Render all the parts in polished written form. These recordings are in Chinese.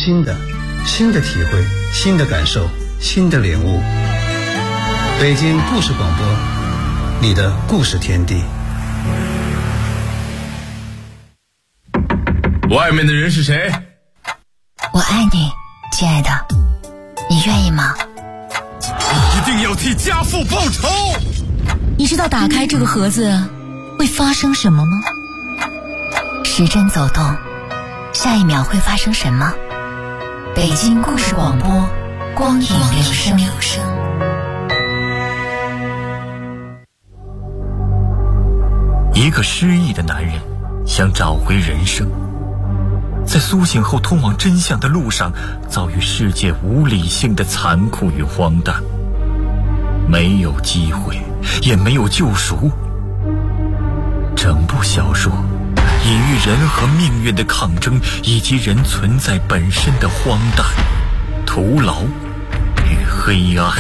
新的体会，新的感受，新的领悟。北京故事广播，你的故事天地。 外面的人是谁？ 我爱你，亲爱的，你愿意吗？ 一定要替家父报仇！ 你知道打开这个盒子会发生什么吗？时针走动，下一秒会发生什么？北京故事广播，光影留声。 一个失忆的男人想找回人生，在苏醒后通往真相的路上，遭遇世界无理性的残酷与荒诞，没有机会，也没有救赎。整部小说隐喻人和命运的抗争，以及人存在本身的荒诞、徒劳与黑暗。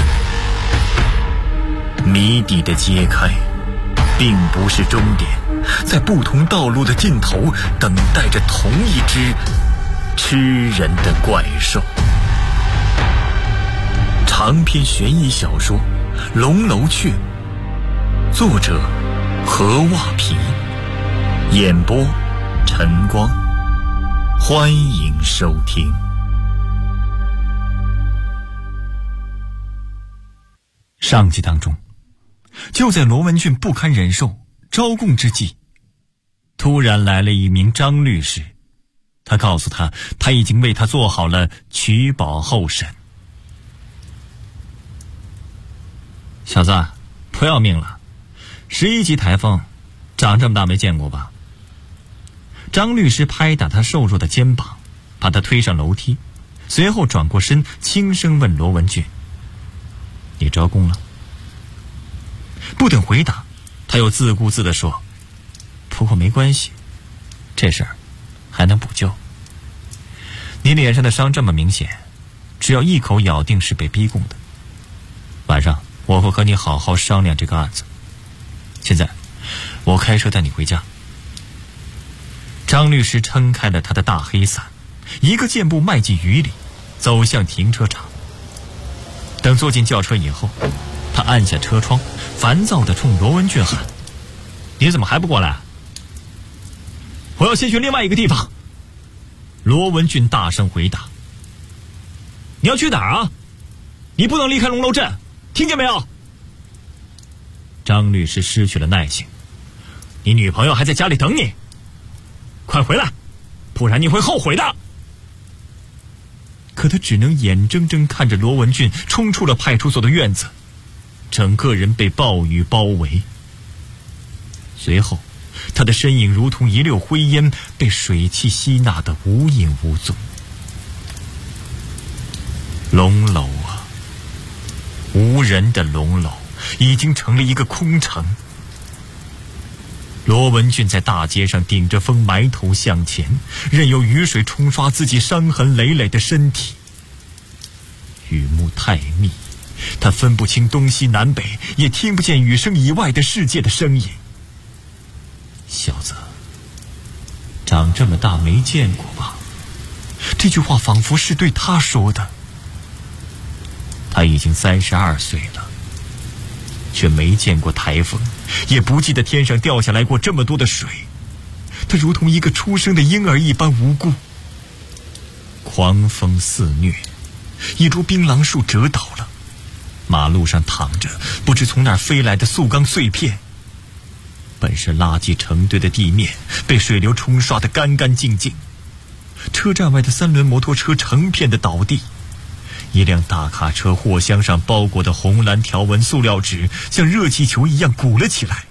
谜底的揭开并不是终点，在不同道路的尽头等待着同一只吃人的怪兽。长篇悬疑小说《龙楼雀》，作者何袜皮，演播晨光，欢迎收听。上集当中，就在罗文俊不堪忍受招供之际，突然来了一名张律师，他告诉他，他已经为他做好了取保候审。小子，不要命了，11级台风，长这么大没见过吧？张律师拍打他瘦弱的肩膀，把他推上楼梯，随后转过身，轻声问罗文俊：“你招供了？”不等回答，他又自顾自地说：“不过没关系，这事儿还能补救。你脸上的伤这么明显，只要一口咬定是被逼供的。晚上我会和你好好商量这个案子。现在我开车带你回家。”张律师撑开了他的大黑伞，一个箭步迈进雨里，走向停车场。等坐进轿车以后，他按下车窗，烦躁地冲罗文俊喊：“你怎么还不过来？”“我要先去另外一个地方。”罗文俊大声回答。“你要去哪儿啊？你不能离开龙楼镇，听见没有？”张律师失去了耐性：“你女朋友还在家里等你，快回来，不然你会后悔的。”可他只能眼睁睁看着罗文俊冲出了派出所的院子，整个人被暴雨包围。随后他的身影如同一溜灰烟，被水汽吸纳得无影无踪。龙楼啊，无人的龙楼已经成了一个空城。罗文俊在大街上顶着风埋头向前，任由雨水冲刷自己伤痕累累的身体。雨幕太密，他分不清东西南北，也听不见雨声以外的世界的声音。小子，长这么大没见过吧？这句话仿佛是对他说的。他已经32岁了，却没见过台风，也不记得天上掉下来过这么多的水。他如同一个出生的婴儿一般无辜。狂风肆虐，一株槟榔树折倒了，马路上躺着不知从哪儿飞来的塑钢碎片。本是垃圾成堆的地面被水流冲刷得干干净净，车站外的3轮摩托车成片的倒地，一辆大卡车货箱上包裹的红蓝条纹塑料纸像热气球一样鼓了起来。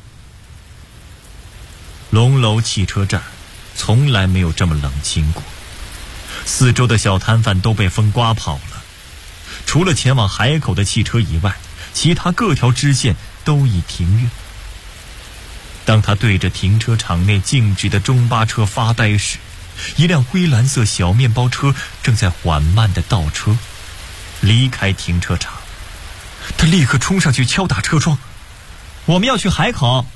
龙楼汽车站从来没有这么冷清过，四周的小摊贩都被风刮跑了，除了前往海口的汽车以外，其他各条支线都已停运。当他对着停车场内静止的中巴车发呆时，一辆灰蓝色小面包车正在缓慢地倒车离开停车场。他立刻冲上去敲打车窗：“我们要去海口。”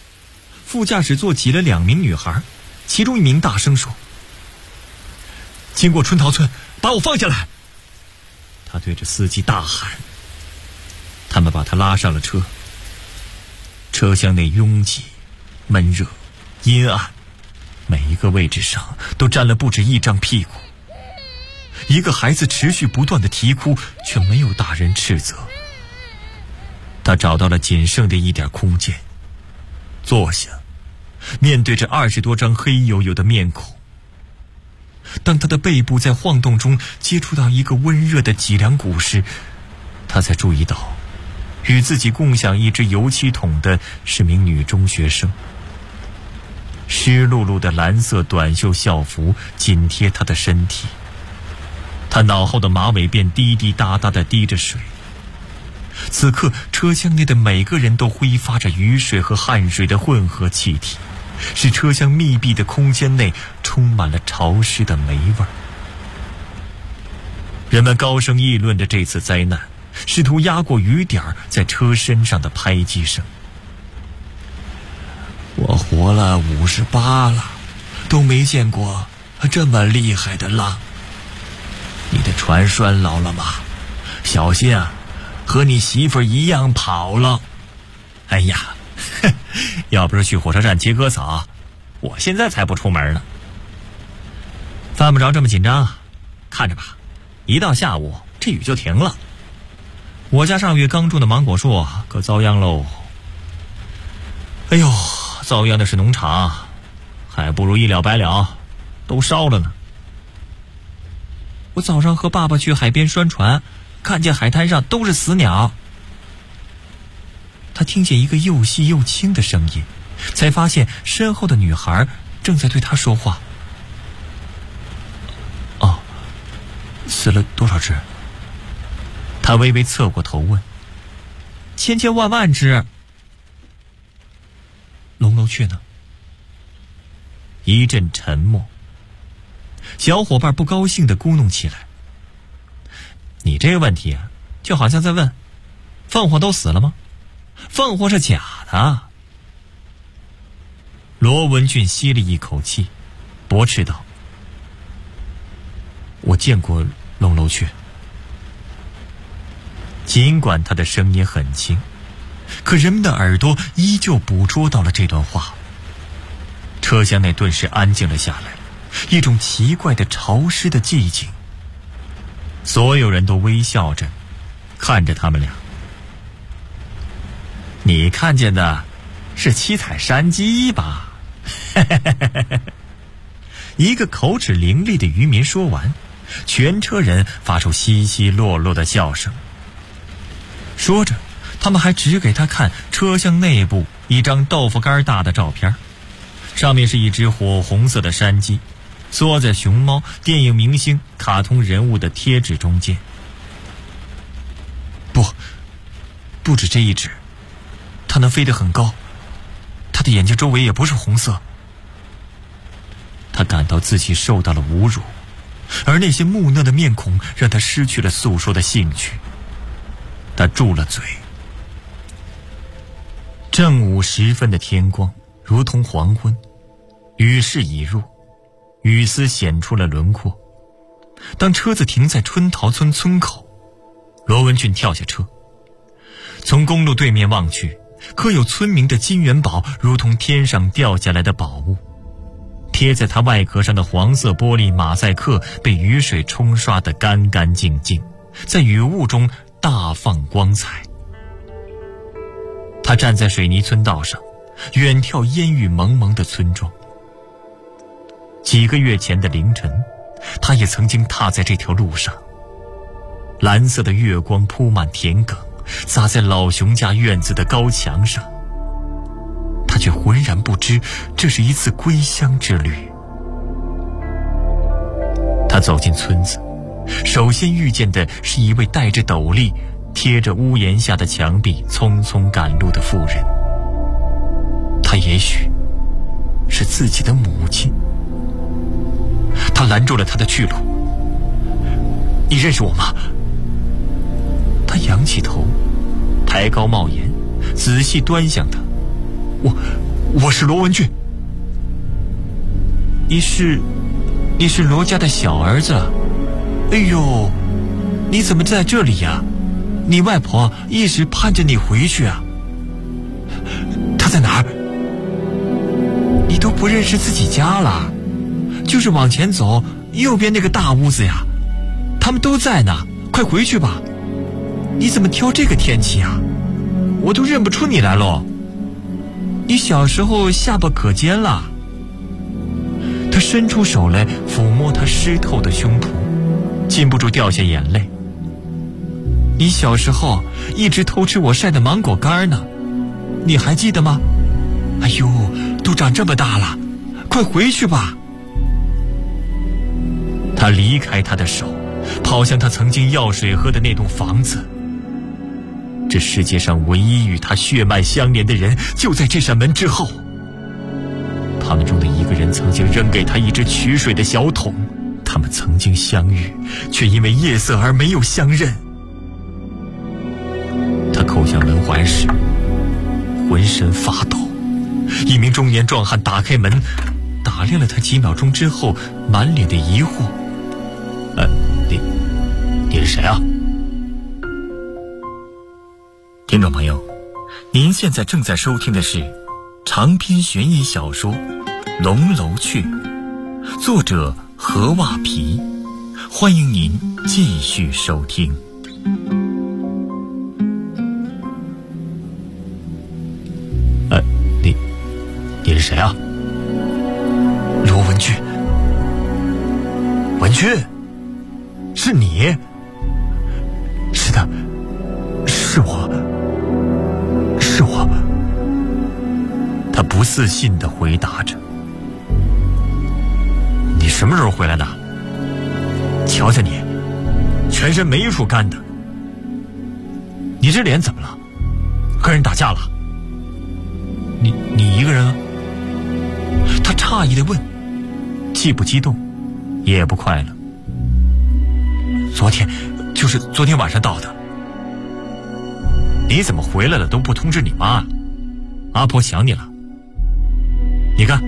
副驾驶座挤了2名女孩，其中一名大声说：“ 经过春桃村，把我放下来！他对着司机大喊。他们把他拉上了车。车厢内拥挤、闷热、阴暗，每一个位置上都站了不止一张屁股。一个孩子持续不断的啼哭，却没有大人斥责。他找到了仅剩的一点空间，坐下，面对着20多张黑黝黝的面孔。当他的背部在晃动中接触到一个温热的脊梁骨时，他才注意到与自己共享一只油漆桶的是名女中学生。湿漉漉的蓝色短袖校服紧贴她的身体，她脑后的马尾辫滴滴答答地滴着水。此刻车厢内的每个人都挥发着雨水和汗水的混合气体，使车厢密闭的空间内充满了潮湿的霉味儿。人们高声议论着这次灾难，试图压过雨点在车身上的拍击声。我活了58了，都没见过这么厉害的浪。你的船栓牢了吗？小心啊，和你媳妇儿一样跑了。哎呀，要不是去火车站接割草，我现在才不出门呢。犯不着这么紧张，看着吧，一到下午这雨就停了。我家上月刚种的芒果树可遭殃喽。哎呦，遭殃的是农场，还不如一了百了，都烧了呢。我早上和爸爸去海边拴船，看见海滩上都是死鸟。他听见一个又细又轻的声音，才发现身后的女孩正在对他说话。哦，死了多少只？他微微侧过头问。千千万万只。龙楼雀呢？一阵沉默。小伙伴不高兴地咕哝起来。你这个问题啊，就好像在问凤凰都死了吗？凤凰是假的。罗文俊吸了一口气，驳斥道：我见过龙楼雀。尽管他的声音很轻，可人们的耳朵依旧捕捉到了这段话。车厢内顿时安静了下来，一种奇怪的潮湿的寂静。所有人都微笑着看着他们俩。你看见的是七彩山鸡吧？一个口齿伶俐的渔民说完，全车人发出稀稀落落的笑声。说着，他们还指给他看车厢内部一张豆腐干大的照片，上面是一只火红色的山鸡，缩在熊猫、电影明星、卡通人物的贴纸中间。不止这一只，它能飞得很高，它的眼睛周围也不是红色。他感到自己受到了侮辱，而那些木讷的面孔让他失去了诉说的兴趣。他住了嘴。正午时分的天光如同黄昏，雨势已入，雨丝显出了轮廓。当车子停在春桃村村口，罗文俊跳下车，从公路对面望去，刻有村名的金元宝如同天上掉下来的宝物，贴在它外壳上的黄色玻璃马赛克被雨水冲刷得干干净净，在雨雾中大放光彩。他站在水泥村道上，远眺烟雨蒙蒙的村庄。几个月前的凌晨，他也曾经踏在这条路上。蓝色的月光铺满田埂，洒在老熊家院子的高墙上。他却浑然不知这是一次归乡之旅。他走进村子，首先遇见的是一位戴着斗笠，贴着屋檐下的墙壁匆匆赶路的妇人。她也许是自己的母亲。他拦住了她的去路。你认识我吗？他仰起头，抬高帽檐，仔细端详她。我是罗文俊。你是你是罗家的小儿子。哎呦，你怎么在这里呀？你外婆一直盼着你回去啊。她在哪儿？你都不认识自己家了？就是往前走，右边那个大屋子呀，他们都在呢，快回去吧。你怎么挑这个天气啊？我都认不出你来喽。你小时候下巴可尖了。他伸出手来抚摸他湿透的胸脯，禁不住掉下眼泪。你小时候一直偷吃我晒的芒果干呢，你还记得吗？哎呦，都长这么大了，快回去吧。他离开他的手，跑向他曾经要水喝的那栋房子。这世界上唯一与他血脉相连的人就在这扇门之后。他们中的一个人曾经扔给他一只取水的小桶，他们曾经相遇，却因为夜色而没有相认。他扣向门环时浑身发抖，一名中年壮汉打开门，打量了他几秒钟之后，满脸的疑惑。你是谁啊？听众朋友，您现在正在收听的是长篇悬疑小说《龙楼雀》，作者何瓦皮，欢迎您继续收听。你是谁啊？罗文俊。文俊，是你？是的，是我。他不自信地回答着。你什么时候回来的？瞧瞧你，全身没处干的。你这脸怎么了？和人打架了？你一个人啊？他诧异地问，既不激动也不快乐。昨天晚上到的。你怎么回来了都不通知你妈？阿婆想你了。你看。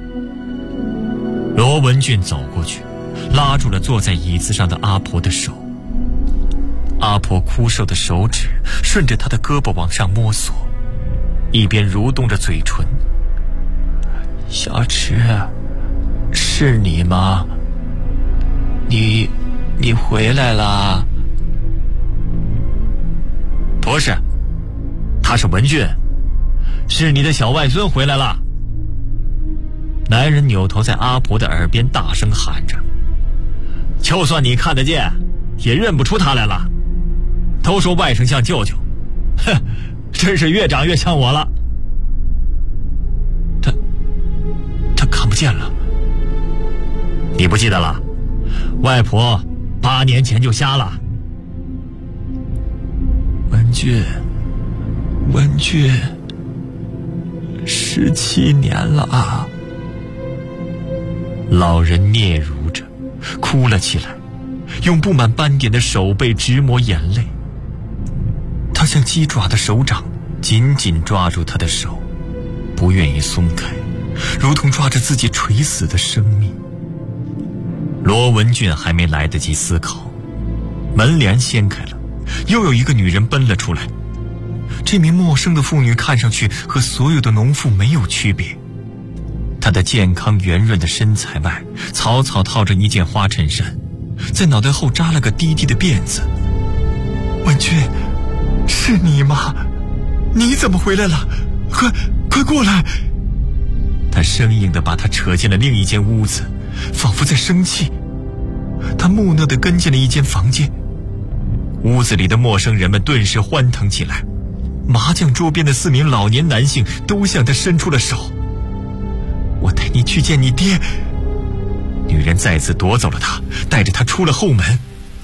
罗文俊走过去，拉住了坐在椅子上的阿婆的手。阿婆枯瘦的手指顺着他的胳膊往上摸索，一边蠕动着嘴唇。小池，是你吗？你回来了？不是，他是文俊，是你的小外孙回来了。男人扭头在阿婆的耳边大声喊着，就算你看得见，也认不出他来了。都说外甥像舅舅，哼，真是越长越像我了。他看不见了。你不记得了？外婆8年前就瞎了。文俊，17年了啊。老人嗫嚅着哭了起来，用布满斑点的手背直抹眼泪。他像鸡爪的手掌紧紧抓住他的手，不愿意松开，如同抓着自己垂死的生命。罗文俊还没来得及思考，门帘掀开了，又有一个女人奔了出来。这名陌生的妇女看上去和所有的农妇没有区别，她的健康圆润的身材外草草套着一件花衬衫，在脑袋后扎了个低低的辫子。文俊，是你吗？你怎么回来了？快过来！他生硬地把她扯进了另一间屋子，仿佛在生气。他木讷地跟进了一间房间，屋子里的陌生人们顿时欢腾起来。麻将桌边的4名老年男性都向他伸出了手。我带你去见你爹。女人再次夺走了他，带着他出了后门。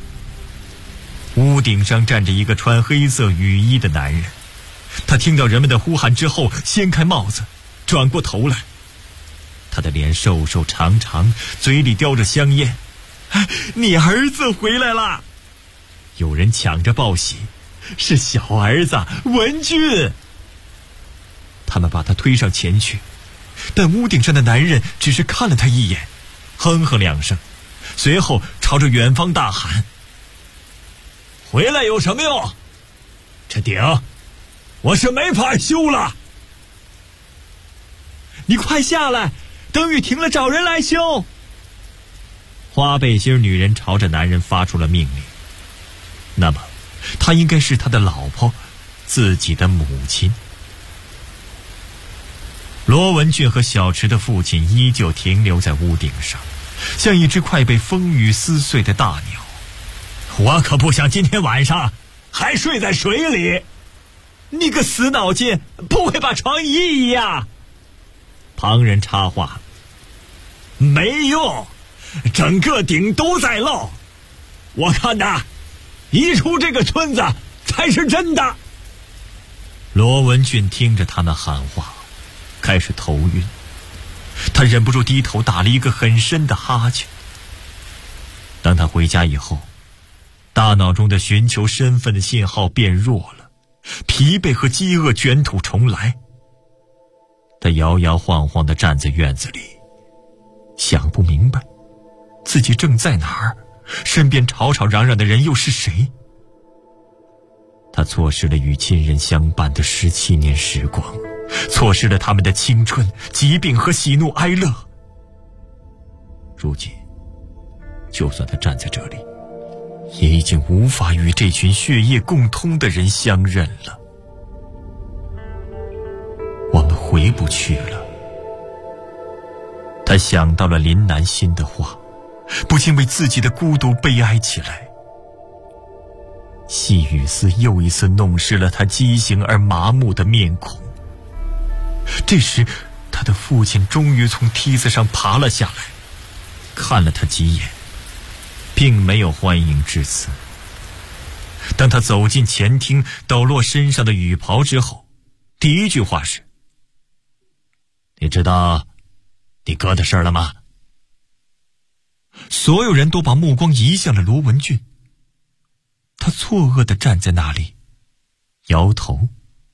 屋顶上站着一个穿黑色雨衣的男人，他听到人们的呼喊之后，掀开帽子，转过头来。他的脸瘦瘦长长，嘴里叼着香烟。你儿子回来了！有人抢着报喜，是小儿子文俊。他们把他推上前去，但屋顶上的男人只是看了他一眼， 哼哼两声，随后朝着远方大喊：回来有什么用？这顶我是没法修了。你快下来，等雨停了找人来修。花背心女人朝着男人发出了命令。那么她应该是他的老婆，自己的母亲。罗文俊和小池的父亲依旧停留在屋顶上，像一只快被风雨撕碎的大鸟。我可不想今天晚上还睡在水里。你个死脑筋，不会把床移移呀？旁人插话：没用，整个顶都在漏。我看呐，移出这个村子才是真的。罗文俊听着他们喊话，开始头晕，他忍不住低头打了一个很深的哈欠。当他回家以后，大脑中的寻求身份的信号变弱了，疲惫和饥饿卷土重来。他摇摇晃晃地站在院子里，想不明白自己正在哪儿，身边吵吵嚷嚷的人又是谁。他错失了与亲人相伴的17年时光，错失了他们的青春、疾病和喜怒哀乐。如今就算他站在这里，也已经无法与这群血液共通的人相认了。我们回不去了。他想到了林南心的话，不禁为自己的孤独悲哀起来。细雨丝又一次弄湿了他畸形而麻木的面孔。这时他的父亲终于从梯子上爬了下来，看了他几眼，并没有欢迎致辞。当他走进前厅，抖落身上的雨袍之后，第一句话是：你知道你哥的事了吗？所有人都把目光移向了罗文俊，他错愕地站在那里，摇头。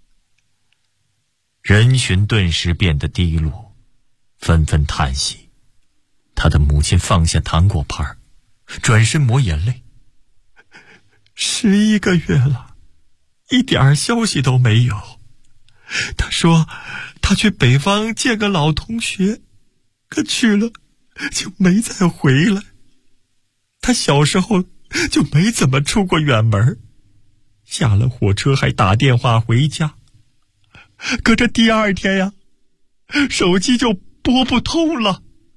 人群顿时变得低落，纷纷叹息。他的母亲放下糖果盘，转身抹眼泪。11个月了，一点消息都没有。他说他去北方见个老同学，可去了就没再回来。他小时候就没怎么出过远门，下了火车还打电话回家，可这第2天呀，手机就拨不通了。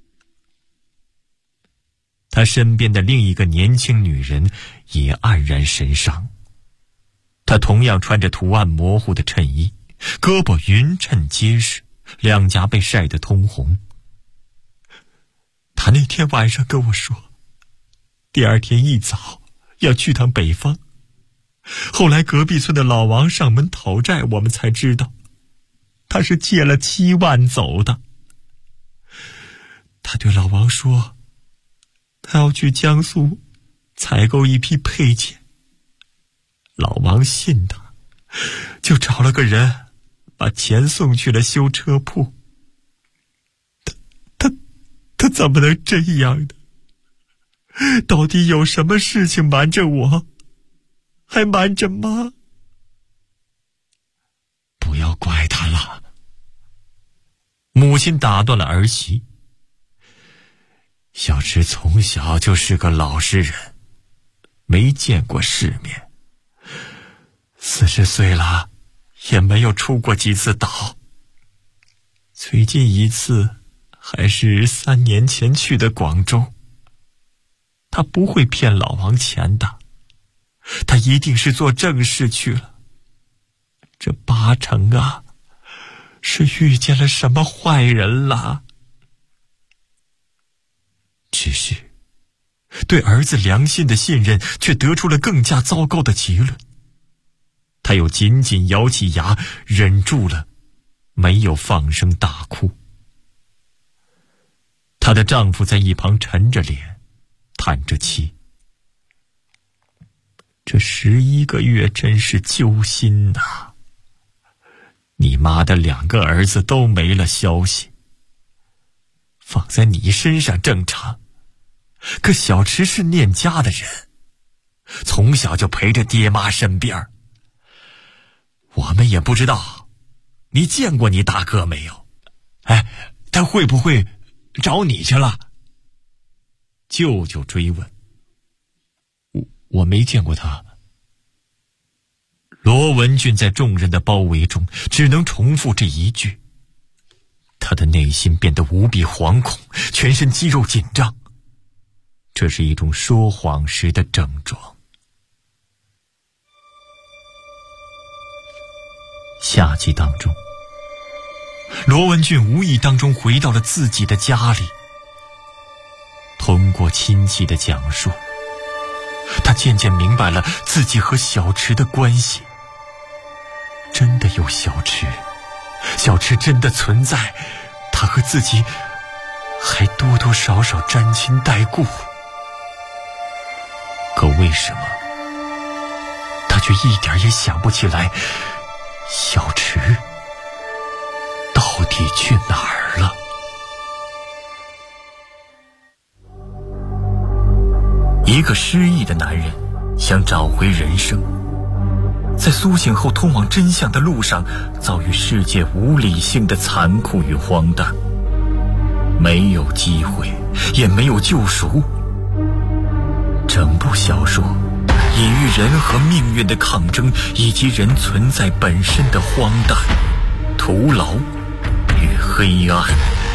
他身边的另一个年轻女人也黯然神伤，她同样穿着图案模糊的衬衣，胳膊匀称结实，两颊被晒得通红。他那天晚上跟我说，第2天一早要去趟北方。后来隔壁村的老王上门讨债，我们才知道他是借了7万走的。他对老王说，他要去江苏采购一批配件。老王信他，就找了个人把钱送去了修车铺。他怎么能这样呢？到底有什么事情瞒着我，还瞒着妈？不要怪他了。母亲打断了儿媳。小池从小就是个老实人，没见过世面，40岁了也没有出过几次岛。最近一次还是3年前去的广州。他不会骗老王钱的，他一定是做正事去了。这8成啊，是遇见了什么坏人了。只是对儿子良心的信任却得出了更加糟糕的结论。他又紧紧咬起牙，忍住了，没有放声大哭。她的丈夫在一旁沉着脸，叹着气。这11个月真是揪心呐！你妈的2个儿子都没了消息。 放在你身上正常，可小池是念家的人，从小就陪着爹妈身边，我们也不知道你见过你大哥没有。哎，他会不会找你去了？舅舅追问。我没见过他。罗文俊在众人的包围中只能重复这一句，他的内心变得无比惶恐，全身肌肉紧张，这是一种说谎时的症状。下集当中，罗文俊无意当中回到了自己的家里，通过亲戚的讲述，他渐渐明白了自己和小池的关系。真的有小池，小池真的存在，他和自己还多多少少沾亲带故。可为什么他却一点也想不起来小池到底去哪儿了？一个失忆的男人想找回人生，在苏醒后通往真相的路上，遭遇世界无理性的残酷与荒诞，没有机会，也没有救赎。整部小说隐喻人和命运的抗争，以及人存在本身的荒诞、徒劳与黑暗。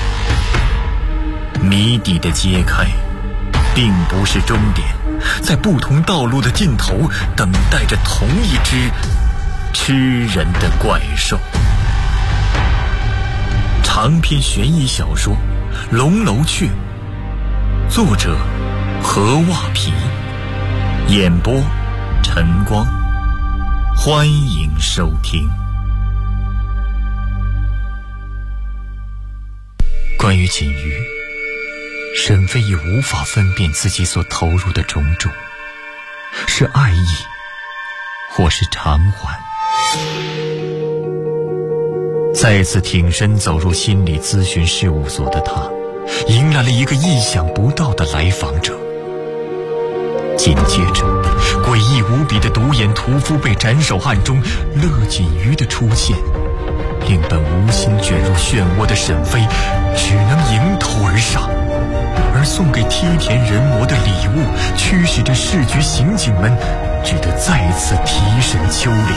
谜底的揭开并不是终点，在不同道路的尽头等待着同一只吃人的怪兽。长篇悬疑小说《龙楼雀》，作者何袜皮，演播晨光，欢迎收听。关于锦瑜，沈飞已无法分辨自己所投入的种种，是爱意或是偿还。再次挺身走入心理咨询事务所的他，迎来了一个意想不到的来访者。紧接着，诡异无比的独眼屠夫被斩首案中乐锦瑜的出现，令本无心卷入漩涡的沈飞只能迎头而上，而送给梯田人魔的礼物驱使着市局刑警们只得再次提审秋玲。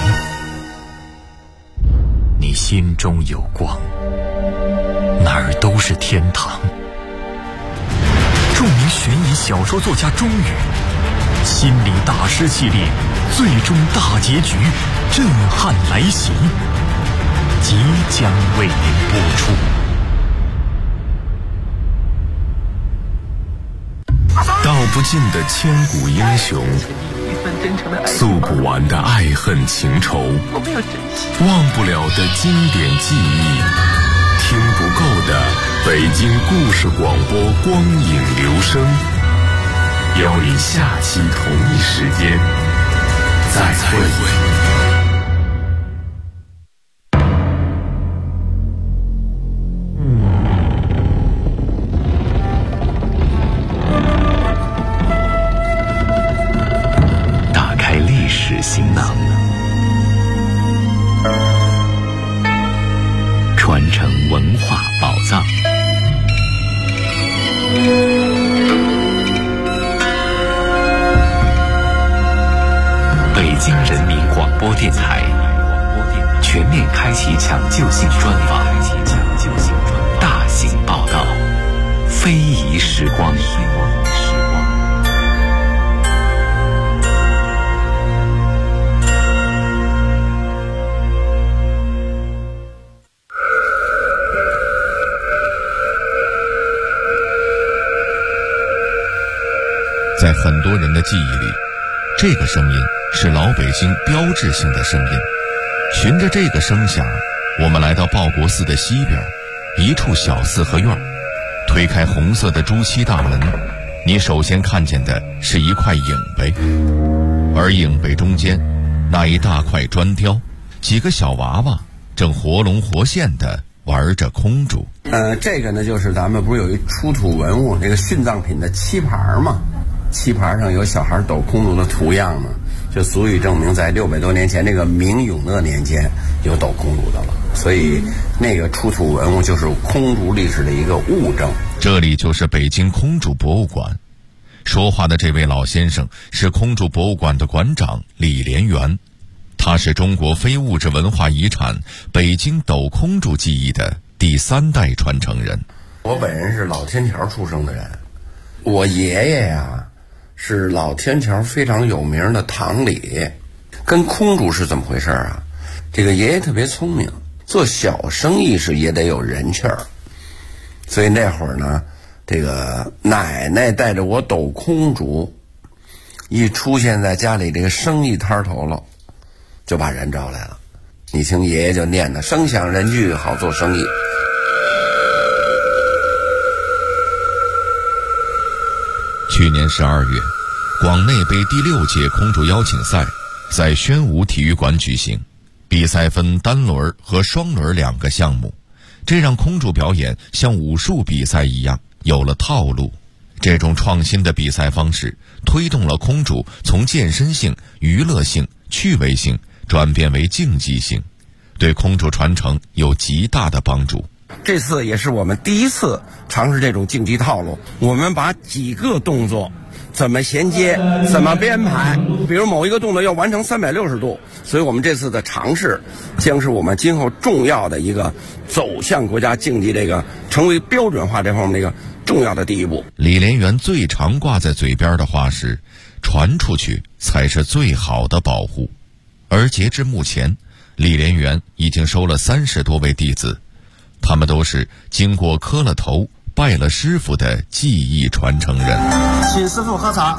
你心中有光，哪儿都是天堂。著名悬疑小说作家钟宇心理大师系列最终大结局震撼来袭，即将为您播出。 道不尽的千古英雄，诉不完的爱恨情仇，忘不了的经典记忆，听不够的北京故事广播光影留声，邀你下期同一时间再会。行囊，传承文化宝藏。北京人民广播电台全面开启抢救性专访，大型报道，非遗时光。 在很多人的记忆里，这个声音是老北京标志性的声音。循着这个声响，我们来到报国寺的西边一处小四合院，推开红色的朱漆大门，你首先看见的是一块影碑，而影碑中间那一大块砖雕，几个小娃娃正活龙活现地玩着空竹。 这个呢，就是咱们不是有一出土文物那个殉葬品的漆盘吗？漆盘上有小孩抖空竹的图样呢，就足以证明在600多年前这个明永乐年间有抖空竹的了。所以那个出土文物就是空竹历史的一个物证。 这里就是北京空竹博物馆。说话的这位老先生是空竹博物馆的馆长李连元，他是中国非物质文化遗产北京抖空竹技艺的第3代传承人。 我本人是老天桥出生的人，我爷爷呀是老天桥非常有名的堂里。跟空竹是怎么回事啊？这个爷爷特别聪明，做小生意是也得有人气儿，所以那会儿呢，这个奶奶带着我抖空竹，一出现在家里这个生意摊头了，就把人招来了。你听爷爷就念的声响人聚，好做生意。 去年12月，广内杯第6届空竹邀请赛在宣武体育馆举行，比赛分单轮和双轮2个项目，这让空竹表演像武术比赛一样有了套路。这种创新的比赛方式推动了空竹从健身性、娱乐性、趣味性转变为竞技性，对空竹传承有极大的帮助。 这次也是我们第一次尝试这种竞技套路，我们把几个动作怎么衔接，怎么编排，比如某一个动作要完成360度，所以我们这次的尝试将是我们今后重要的一个走向国家竞技这个成为标准化这方面的一个重要的第一步。 李连元最常挂在嘴边的话是，传出去才是最好的保护。而截至目前，李连元已经收了30多位弟子，他们都是经过磕了头拜了师傅的技艺传承人。 请师傅喝茶。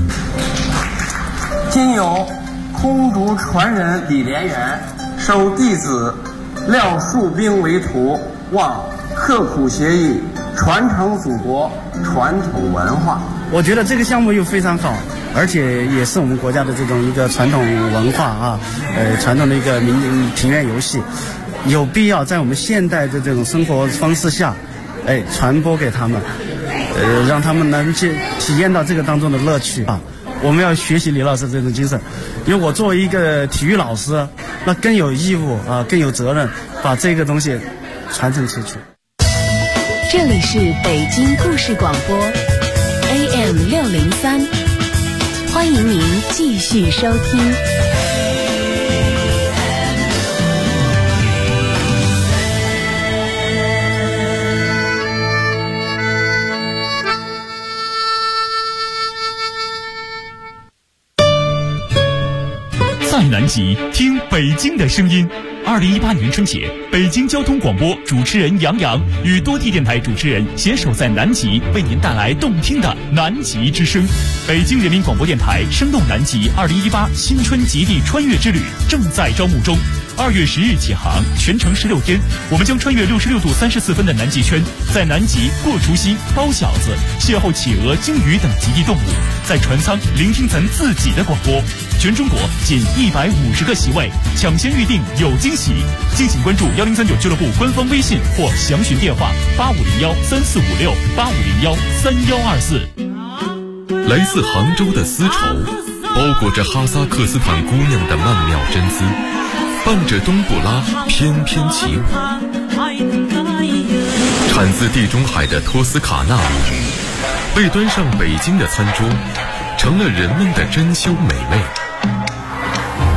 今有空竹传人李连元收弟子廖树兵为徒，望刻苦学艺，传承祖国传统文化。 我觉得这个项目又非常好，而且也是我们国家的这种一个传统文化啊，传统的一个庭院游戏，有必要在我们现代的这种生活方式下，传播给他们，让他们能去体验到这个当中的乐趣啊。我们要学习李老师这种精神，因为我作为一个体育老师，那更有义务啊，更有责任把这个东西传承出去。 这里是北京故事广播 AM603，欢迎您继续收听。 在南极听北京的声音。2018年春节，北京交通广播主持人杨洋与多地电台主持人携手在南极，为您带来动听的南极之声。北京人民广播电台生动南极2018新春极地穿越之旅正在招募中。2月10日起航，全程16天，我们将穿越66度34分的南极圈，在南极过除夕、包饺子，邂逅企鹅、鲸鱼等极地动物，在船舱聆听咱自己的广播。全中国仅150个席位，抢先预定有惊喜。敬请关注1039俱乐部官方微信或详询电话8501-3456-8501-3124。 来自杭州的丝绸，包裹着哈萨克斯坦姑娘的曼妙真姿，伴着冬不拉翩翩起舞。产自地中海的托斯卡纳被端上北京的餐桌，成了人们的珍馐美味。